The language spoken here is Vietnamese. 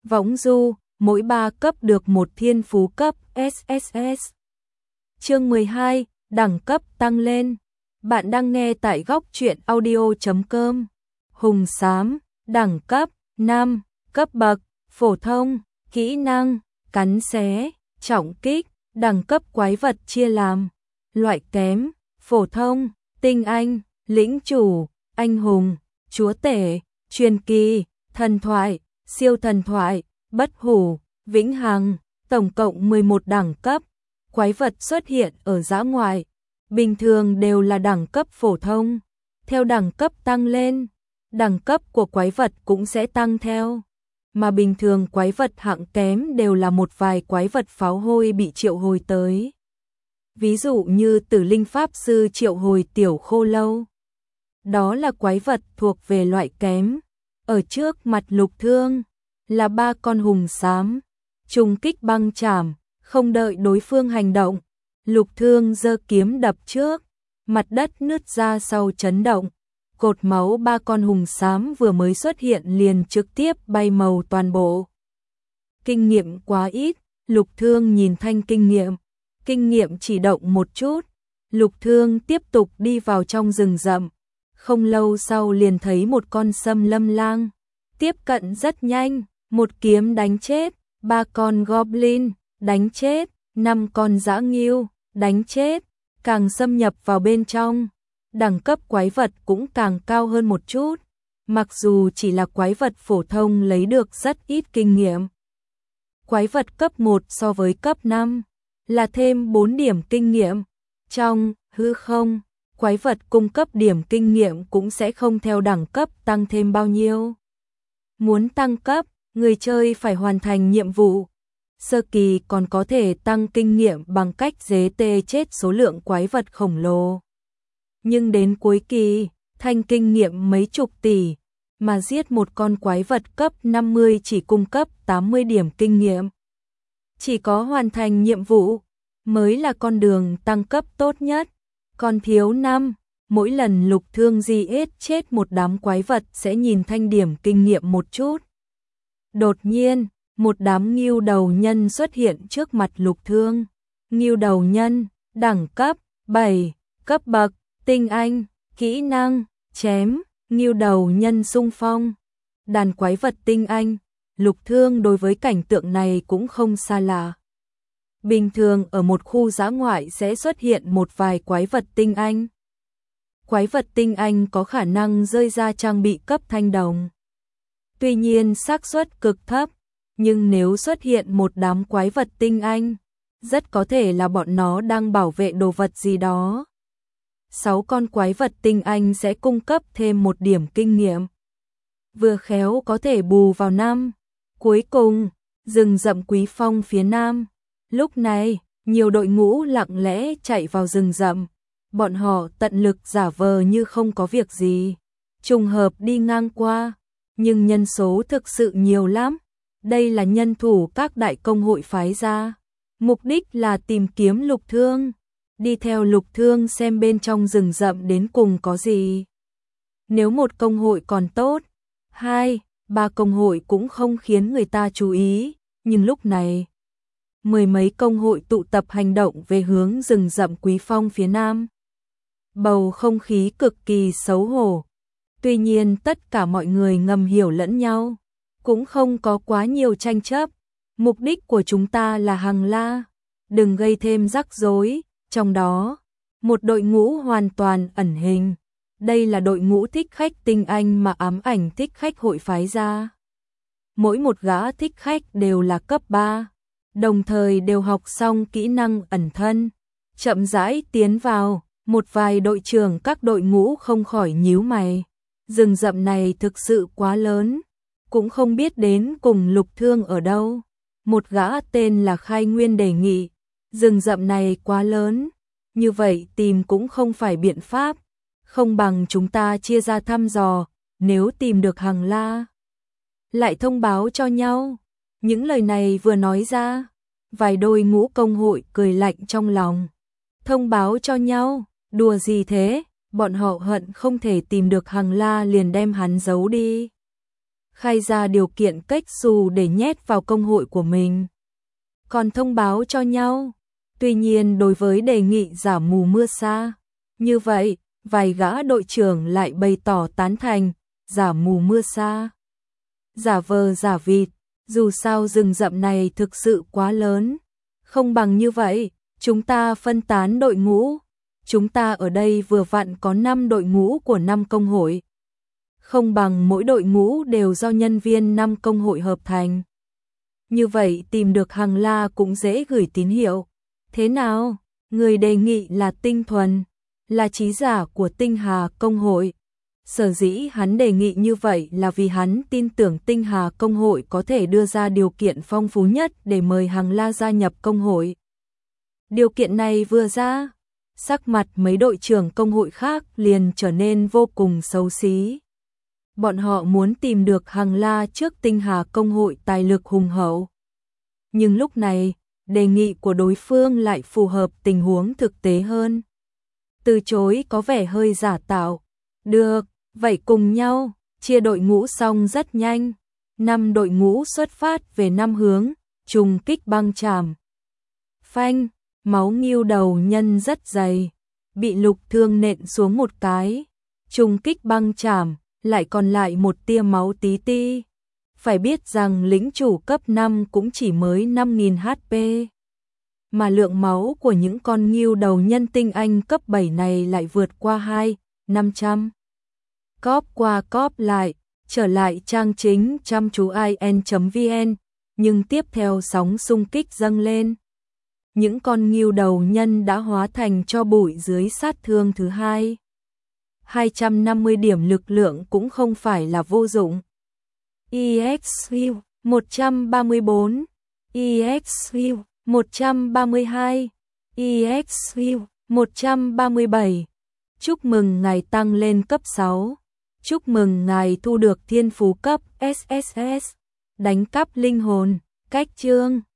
Võng du, mỗi 3 cấp được một thiên phú cấp SSS. Chương 12, đẳng cấp tăng lên. Bạn đang nghe tại góc truyện audio.com. Hùng xám, đẳng cấp 5, cấp bậc phổ thông, kỹ năng cắn xé, trọng kích. Đẳng cấp quái vật chia làm loại kém, phổ thông, tinh anh, lĩnh chủ, anh hùng, chúa tể, truyền kỳ, thần thoại, siêu thần thoại, bất hủ, vĩnh hằng, tổng cộng 11 đẳng cấp. Quái vật xuất hiện ở dã ngoại, bình thường đều là đẳng cấp phổ thông. Theo đẳng cấp tăng lên, đẳng cấp của quái vật cũng sẽ tăng theo. Mà bình thường quái vật hạng kém đều là một vài quái vật pháo hôi bị triệu hồi tới. Ví dụ như Tử Linh Pháp Sư triệu hồi tiểu khô lâu. Đó là quái vật thuộc về loại kém. Ở trước mặt Lục Thương là 3 con hùng xám, trùng kích băng chảm, không đợi đối phương hành động. Lục Thương giơ kiếm đập trước, mặt đất nứt ra sau chấn động. Cột máu 3 con hùng xám vừa mới xuất hiện liền trực tiếp bay màu toàn bộ. Kinh nghiệm quá ít, Lục Thương nhìn thanh kinh nghiệm chỉ động một chút. Lục Thương tiếp tục đi vào trong rừng rậm. Không lâu sau liền thấy một con sâm lâm lang. Tiếp cận rất nhanh, một kiếm đánh chết, 3 con goblin, đánh chết, 5 con dã ngưu, đánh chết. Càng xâm nhập vào bên trong, đẳng cấp quái vật cũng càng cao hơn một chút. Mặc dù chỉ là quái vật phổ thông lấy được rất ít kinh nghiệm. Quái vật cấp 1 so với cấp 5 là thêm 4 điểm kinh nghiệm. Trong hư không, quái vật cung cấp điểm kinh nghiệm cũng sẽ không theo đẳng cấp tăng thêm bao nhiêu. Muốn tăng cấp, người chơi phải hoàn thành nhiệm vụ. Sơ kỳ còn có thể tăng kinh nghiệm bằng cách dế tê chết số lượng quái vật khổng lồ. Nhưng đến cuối kỳ, thanh kinh nghiệm mấy chục tỷ, mà giết một con quái vật cấp 50 chỉ cung cấp 80 điểm kinh nghiệm. Chỉ có hoàn thành nhiệm vụ mới là con đường tăng cấp tốt nhất. Còn thiếu 5, mỗi lần Lục Thương giết chết một đám quái vật sẽ nhìn thanh điểm kinh nghiệm một chút. Đột nhiên, một đám ngưu đầu nhân xuất hiện trước mặt Lục Thương. Ngưu đầu nhân, đẳng cấp 7, cấp bậc tinh anh, kỹ năng chém, ngưu đầu nhân xung phong. Đàn quái vật tinh anh, Lục Thương đối với cảnh tượng này cũng không xa lạ. Bình thường ở một khu dã ngoại sẽ xuất hiện một vài quái vật tinh anh. Quái vật tinh anh có khả năng rơi ra trang bị cấp thanh đồng. Tuy nhiên xác suất cực thấp, nhưng nếu xuất hiện một đám quái vật tinh anh, rất có thể là bọn nó đang bảo vệ đồ vật gì đó. 6 con quái vật tinh anh sẽ cung cấp thêm 1 điểm kinh nghiệm. Vừa khéo có thể bù vào 5. Cuối cùng, rừng rậm Quý Phong phía nam. Lúc này, nhiều đội ngũ lặng lẽ chạy vào rừng rậm. Bọn họ tận lực giả vờ như không có việc gì. Trùng hợp đi ngang qua, nhưng nhân số thực sự nhiều lắm. Đây là nhân thủ các đại công hội phái ra. Mục đích là tìm kiếm Lục Thương. Đi theo Lục Thương xem bên trong rừng rậm đến cùng có gì. Nếu một công hội còn tốt, 2, 3 công hội cũng không khiến người ta chú ý. Nhưng lúc này, 10 mấy công hội tụ tập hành động về hướng rừng rậm Quý Phong phía nam. Bầu không khí cực kỳ xấu hổ. Tuy nhiên tất cả mọi người ngầm hiểu lẫn nhau. Cũng không có quá nhiều tranh chấp. Mục đích của chúng ta là Hằng La. Đừng gây thêm rắc rối. Trong đó, một đội ngũ hoàn toàn ẩn hình. Đây là đội ngũ thích khách tinh anh mà ám ảnh thích khách hội phái ra. Mỗi một gã thích khách đều là cấp 3, đồng thời đều học xong kỹ năng ẩn thân. Chậm rãi tiến vào, một vài đội trưởng các đội ngũ không khỏi nhíu mày. Rừng rậm này thực sự quá lớn, cũng không biết đến cùng Lục Thương ở đâu. Một gã tên là Khai Nguyên đề nghị, rừng rậm này quá lớn, như vậy tìm cũng không phải biện pháp, không bằng chúng ta chia ra thăm dò, nếu tìm được Hằng La, lại thông báo cho nhau. Những lời này vừa nói ra, vài đôi ngũ công hội cười lạnh trong lòng. Thông báo cho nhau, đùa gì thế, bọn họ hận không thể tìm được Hằng La liền đem hắn giấu đi. khai ra điều kiện cách xù để nhét vào công hội của mình. Còn thông báo cho nhau. Tuy nhiên đối với đề nghị giả mù mưa sa, như vậy, vài gã đội trưởng lại bày tỏ tán thành, giả mù mưa sa. Giả vờ giả vịt, dù sao rừng rậm này thực sự quá lớn. Không bằng như vậy, chúng ta phân tán đội ngũ. Chúng ta ở đây vừa vặn có 5 đội ngũ của 5 công hội. Không bằng mỗi đội ngũ đều do nhân viên 5 công hội hợp thành. Như vậy tìm được Hằng La cũng dễ gửi tín hiệu. Thế nào? Người đề nghị là Tinh Thuần, là trí giả của Tinh Hà công hội. Sở dĩ hắn đề nghị như vậy là vì hắn tin tưởng Tinh Hà công hội có thể đưa ra điều kiện phong phú nhất để mời Hằng La gia nhập công hội. Điều kiện này vừa ra, sắc mặt mấy đội trưởng công hội khác liền trở nên vô cùng xấu xí. Bọn họ muốn tìm được Hằng La trước Tinh Hà công hội tài lực hùng hậu. Nhưng lúc này, đề nghị của đối phương lại phù hợp tình huống thực tế hơn. Từ chối có vẻ hơi giả tạo. Được, vậy cùng nhau, chia đội ngũ xong rất nhanh. 5 đội ngũ xuất phát về 5 hướng, trùng kích băng chảm. Phanh, máu ngưu đầu nhân rất dày, bị Lục Thương nện xuống một cái. Trùng kích băng chảm, lại còn lại một tia máu tí ti. Phải biết rằng lĩnh chủ cấp 5 cũng chỉ mới 5.000 HP. Mà lượng máu của những con ngưu đầu nhân tinh anh cấp 7 này lại vượt qua 500. Cóp qua cóp lại, trở lại trang chính chăm chú in.vn, nhưng tiếp theo sóng xung kích dâng lên. Những con ngưu đầu nhân đã hóa thành tro bụi dưới sát thương thứ hai. 250 điểm lực lượng cũng không phải là vô dụng. EXU 134, EXU 132, EXU 137. Chúc mừng ngài tăng lên cấp 6. Chúc mừng ngài thu được thiên phú cấp SSS. Đánh cắp linh hồn, cách chương.